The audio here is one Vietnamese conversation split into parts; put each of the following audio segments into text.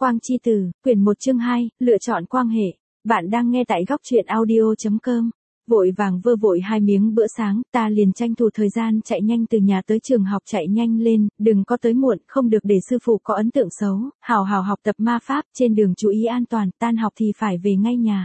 Quang Chi Tử, quyển 1 chương 2, lựa chọn quan hệ. Bạn đang nghe tại góc truyện audio.com. Vội vàng vơ vội 2 miếng bữa sáng, ta liền tranh thủ thời gian chạy nhanh từ nhà tới trường học, chạy nhanh lên, đừng có tới muộn, không được để sư phụ có ấn tượng xấu, hào hào học tập ma pháp, trên đường chú ý an toàn, tan học thì phải về ngay nhà.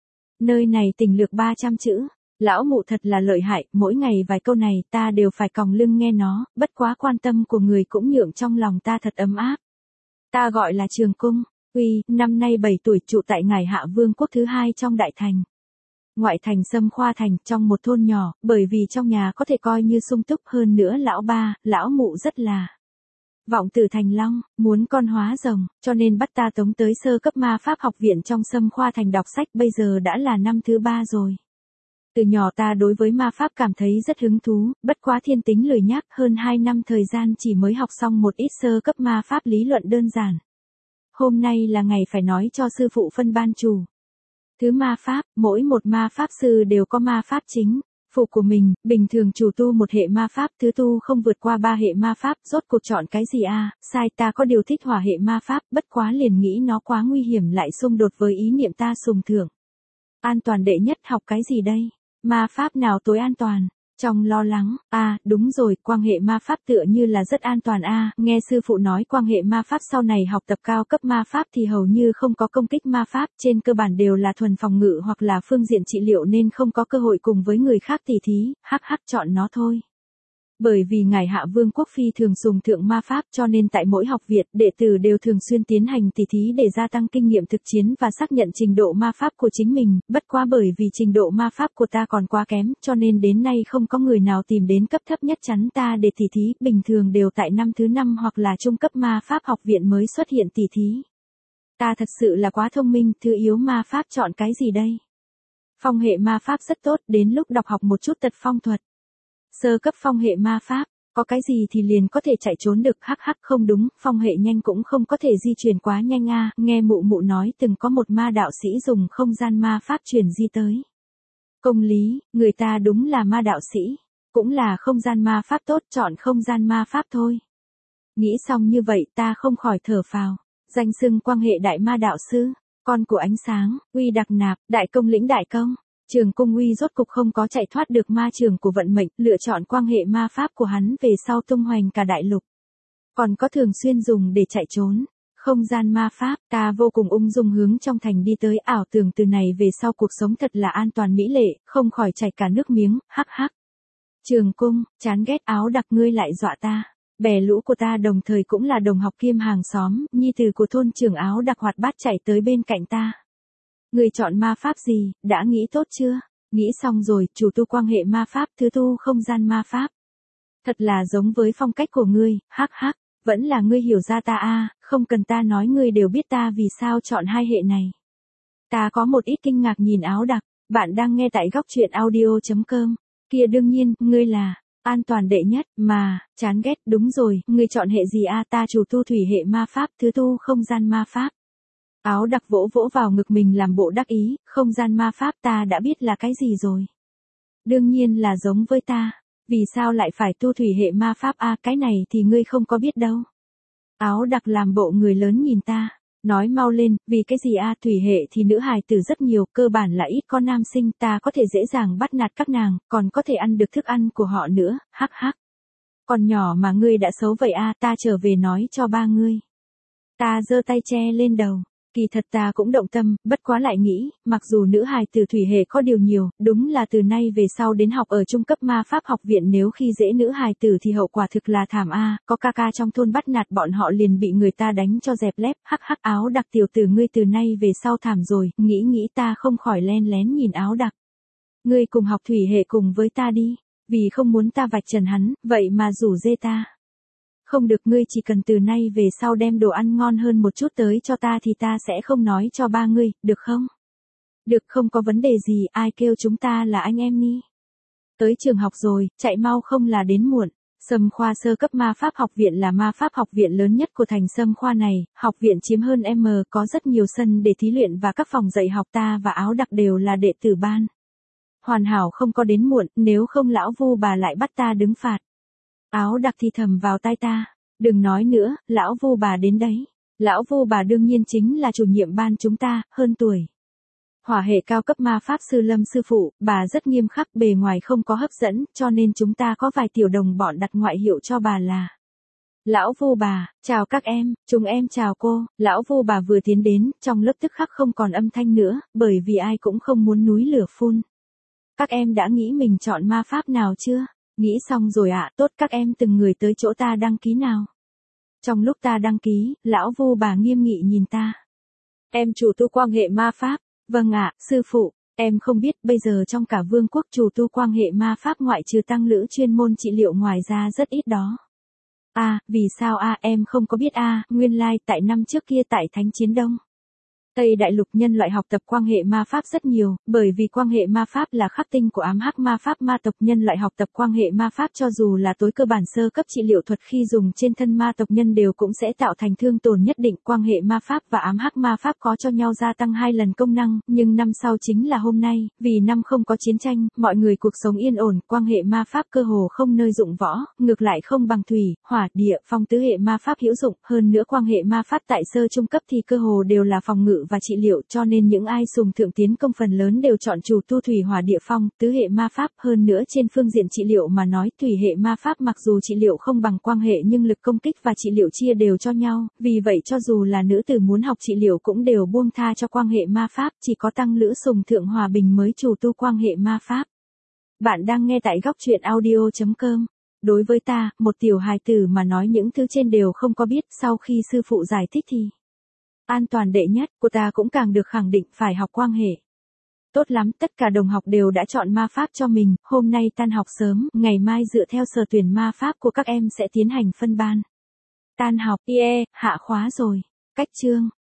Nơi này tình lược 300 chữ. Lão mụ thật là lợi hại, mỗi ngày vài câu này ta đều phải còng lưng nghe nó, bất quá quan tâm của người cũng nhượng trong lòng ta thật ấm áp. Ta gọi là Trường Cung, năm nay 7 tuổi, trụ tại Ngải Hạ Vương quốc thứ 2 trong đại thành. Ngoại thành Sâm Khoa thành, trong một thôn nhỏ, bởi vì trong nhà có thể coi như sung túc, hơn nữa lão ba, lão mụ rất là vọng tử thành long, muốn con hóa rồng, cho nên bắt ta tống tới sơ cấp ma pháp học viện trong Sâm Khoa thành đọc sách, bây giờ đã là năm thứ 3 rồi. Từ nhỏ ta đối với ma pháp cảm thấy rất hứng thú, bất quá thiên tính lười nhác, hơn 2 năm thời gian chỉ mới học xong một ít sơ cấp ma pháp lý luận đơn giản. Hôm nay là ngày phải nói cho sư phụ phân ban chủ. Thứ ma pháp, mỗi một ma pháp sư đều có ma pháp chính. Phụ của mình, bình thường chủ tu một hệ ma pháp, thứ tu không vượt qua 3 hệ ma pháp, rốt cuộc chọn cái gì à, sai, ta có điều thích hỏa hệ ma pháp, bất quá liền nghĩ nó quá nguy hiểm, lại xung đột với ý niệm ta sùng thượng. An toàn đệ nhất, học cái gì đây? Ma pháp nào tối an toàn? Trong lo lắng, đúng rồi, quan hệ ma pháp tựa như là rất an toàn nghe sư phụ nói quan hệ ma pháp sau này học tập cao cấp ma pháp thì hầu như không có công kích ma pháp, trên cơ bản đều là thuần phòng ngự hoặc là phương diện trị liệu nên không có cơ hội cùng với người khác tỉ thí, chọn nó thôi. Bởi vì Ngải Hạ Vương quốc phi thường dùng thượng ma pháp cho nên tại mỗi học viện, đệ tử đều thường xuyên tiến hành tỉ thí để gia tăng kinh nghiệm thực chiến và xác nhận trình độ ma pháp của chính mình, bất quá bởi vì trình độ ma pháp của ta còn quá kém, cho nên đến nay không có người nào tìm đến cấp thấp nhất chắn ta để tỉ thí, bình thường đều tại năm thứ 5 hoặc là trung cấp ma pháp học viện mới xuất hiện tỉ thí. Ta thật sự là quá thông minh, thứ yếu ma pháp chọn cái gì đây? Phong hệ ma pháp rất tốt, đến lúc đọc học một chút tật phong thuật. Sơ cấp phong hệ ma pháp, có cái gì thì liền có thể chạy trốn được, không đúng, phong hệ nhanh cũng không có thể di chuyển quá nhanh nghe mụ mụ nói từng có một ma đạo sĩ dùng không gian ma pháp truyền di tới. Công lý, người ta đúng là ma đạo sĩ, cũng là không gian ma pháp tốt, chọn không gian ma pháp thôi. Nghĩ xong như vậy ta không khỏi thở phào, danh xưng quan hệ đại ma đạo sư, con của ánh sáng, uy đặc nạp, đại công lĩnh đại công. Trường Cung Uy rốt cục không có chạy thoát được ma trường của vận mệnh, lựa chọn quan hệ ma pháp của hắn về sau tung hoành cả đại lục. Còn có thường xuyên dùng để chạy trốn. Không gian ma pháp, ta vô cùng ung dung hướng trong thành đi tới, ảo tưởng từ này về sau cuộc sống thật là an toàn mỹ lệ, không khỏi chảy cả nước miếng, Trường Cung, chán ghét, Áo Đặc ngươi lại dọa ta. Bè lũ của ta đồng thời cũng là đồng học kiêm hàng xóm, nhi tử của thôn trưởng Áo Đặc hoạt bát chạy tới bên cạnh ta. Người chọn ma pháp gì, đã nghĩ tốt chưa? Nghĩ xong rồi, chủ tu quan hệ ma pháp, thứ tu không gian ma pháp. Thật là giống với phong cách của ngươi, vẫn là ngươi hiểu ra ta không cần ta nói ngươi đều biết ta vì sao chọn hai hệ này. Ta có một ít kinh ngạc nhìn Áo Đặc, bạn đang nghe tại góc truyện audio.com. Kia đương nhiên, ngươi là an toàn đệ nhất, mà, chán ghét, đúng rồi, ngươi chọn hệ gì ta chủ tu thủy hệ ma pháp, thứ tu không gian ma pháp. Áo Đặc vỗ vỗ vào ngực mình làm bộ đắc ý, không gian ma pháp ta đã biết là cái gì rồi. Đương nhiên là giống với ta, vì sao lại phải tu thủy hệ ma pháp cái này thì ngươi không có biết đâu. Áo Đặc làm bộ người lớn nhìn ta, nói mau lên, vì cái gì thủy hệ thì nữ hài tử rất nhiều, cơ bản là ít có nam sinh, ta có thể dễ dàng bắt nạt các nàng, còn có thể ăn được thức ăn của họ nữa, Còn nhỏ mà ngươi đã xấu vậy ta trở về nói cho ba ngươi. Ta giơ tay che lên đầu. Kỳ thật ta cũng động tâm, bất quá lại nghĩ, mặc dù nữ hài tử thủy hệ có điều nhiều, đúng là từ nay về sau đến học ở trung cấp ma pháp học viện nếu khi dễ nữ hài tử thì hậu quả thực là thảm có ca ca trong thôn bắt nạt bọn họ liền bị người ta đánh cho dẹp lép, Áo Đặc tiểu tử ngươi từ nay về sau thảm rồi, nghĩ ta không khỏi len lén nhìn Áo Đặc. Ngươi cùng học thủy hệ cùng với ta đi, vì không muốn ta vạch trần hắn, vậy mà rủ dê ta. Không được, ngươi chỉ cần từ nay về sau đem đồ ăn ngon hơn một chút tới cho ta thì ta sẽ không nói cho ba ngươi, được không? Được, không có vấn đề gì, ai kêu chúng ta là anh em ni. Tới trường học rồi, chạy mau không là đến muộn. Sâm Khoa sơ cấp ma pháp học viện là ma pháp học viện lớn nhất của thành Sâm Khoa này, học viện chiếm hơn có rất nhiều sân để thí luyện và các phòng dạy học, ta và Áo Đặc đều là đệ tử ban. Hoàn hảo không có đến muộn, nếu không lão Vu bà lại bắt ta đứng phạt. Áo Đặc thì thầm vào tai ta, đừng nói nữa, lão Vu bà đến đấy. Lão Vu bà đương nhiên chính là chủ nhiệm ban chúng ta, hơn tuổi. Hỏa hệ cao cấp ma pháp sư Lâm sư phụ, bà rất nghiêm khắc, bề ngoài không có hấp dẫn, cho nên chúng ta có vài tiểu đồng bọn đặt ngoại hiệu cho bà là Lão Vu bà. Chào các em, chúng em chào cô. Lão Vu bà vừa tiến đến, trong lớp tức khắc không còn âm thanh nữa, bởi vì ai cũng không muốn núi lửa phun. Các em đã nghĩ mình chọn ma pháp nào chưa? Nghĩ xong rồi ạ, tốt, các em từng người tới chỗ ta đăng ký nào. Trong lúc ta đăng ký, Lão Vu bà nghiêm nghị nhìn ta. Em chủ tu quan hệ ma pháp. Vâng ạ, sư phụ, em không biết bây giờ trong cả vương quốc chủ tu quan hệ ma pháp ngoại trừ tăng lữ chuyên môn trị liệu ngoài ra rất ít đó. Vì sao em không có biết nguyên lai tại năm trước kia tại Thánh Chiến Đông. Tây Đại Lục nhân loại học tập quan hệ ma pháp rất nhiều, bởi vì quan hệ ma pháp là khắc tinh của ám hắc ma pháp ma tộc. Nhân loại học tập quan hệ ma pháp cho dù là tối cơ bản sơ cấp trị liệu thuật khi dùng trên thân ma tộc nhân đều cũng sẽ tạo thành thương tổn nhất định. Quan hệ ma pháp và ám hắc ma pháp có cho nhau gia tăng 2 lần công năng, nhưng năm sau chính là hôm nay, vì năm không có chiến tranh, mọi người cuộc sống yên ổn, quan hệ ma pháp cơ hồ không nơi dụng võ, ngược lại không bằng thủy, hỏa, địa, phong tứ hệ ma pháp hữu dụng. Hơn nữa quan hệ ma pháp tại sơ trung cấp thì cơ hồ đều là phòng ngự và trị liệu, cho nên những ai dùng thượng tiến công phần lớn đều chọn chủ tu thủy hỏa địa phong, tứ hệ ma pháp. Hơn nữa trên phương diện trị liệu mà nói, thủy hệ ma pháp mặc dù trị liệu không bằng quang hệ nhưng lực công kích và trị liệu chia đều cho nhau, vì vậy cho dù là nữ tử muốn học trị liệu cũng đều buông tha cho quang hệ ma pháp, chỉ có tăng lữ sùng thượng hòa bình mới chủ tu quang hệ ma pháp. Bạn đang nghe tại góc truyện audio.com. Đối với ta, một tiểu hài tử mà nói những thứ trên đều không có biết, sau khi sư phụ giải thích thì an toàn đệ nhất, của ta cũng càng được khẳng định phải học quang hệ. Tốt lắm, tất cả đồng học đều đã chọn ma pháp cho mình, hôm nay tan học sớm, ngày mai dựa theo sở tuyển ma pháp của các em sẽ tiến hành phân ban. Tan học, hạ khóa rồi. Cách chương.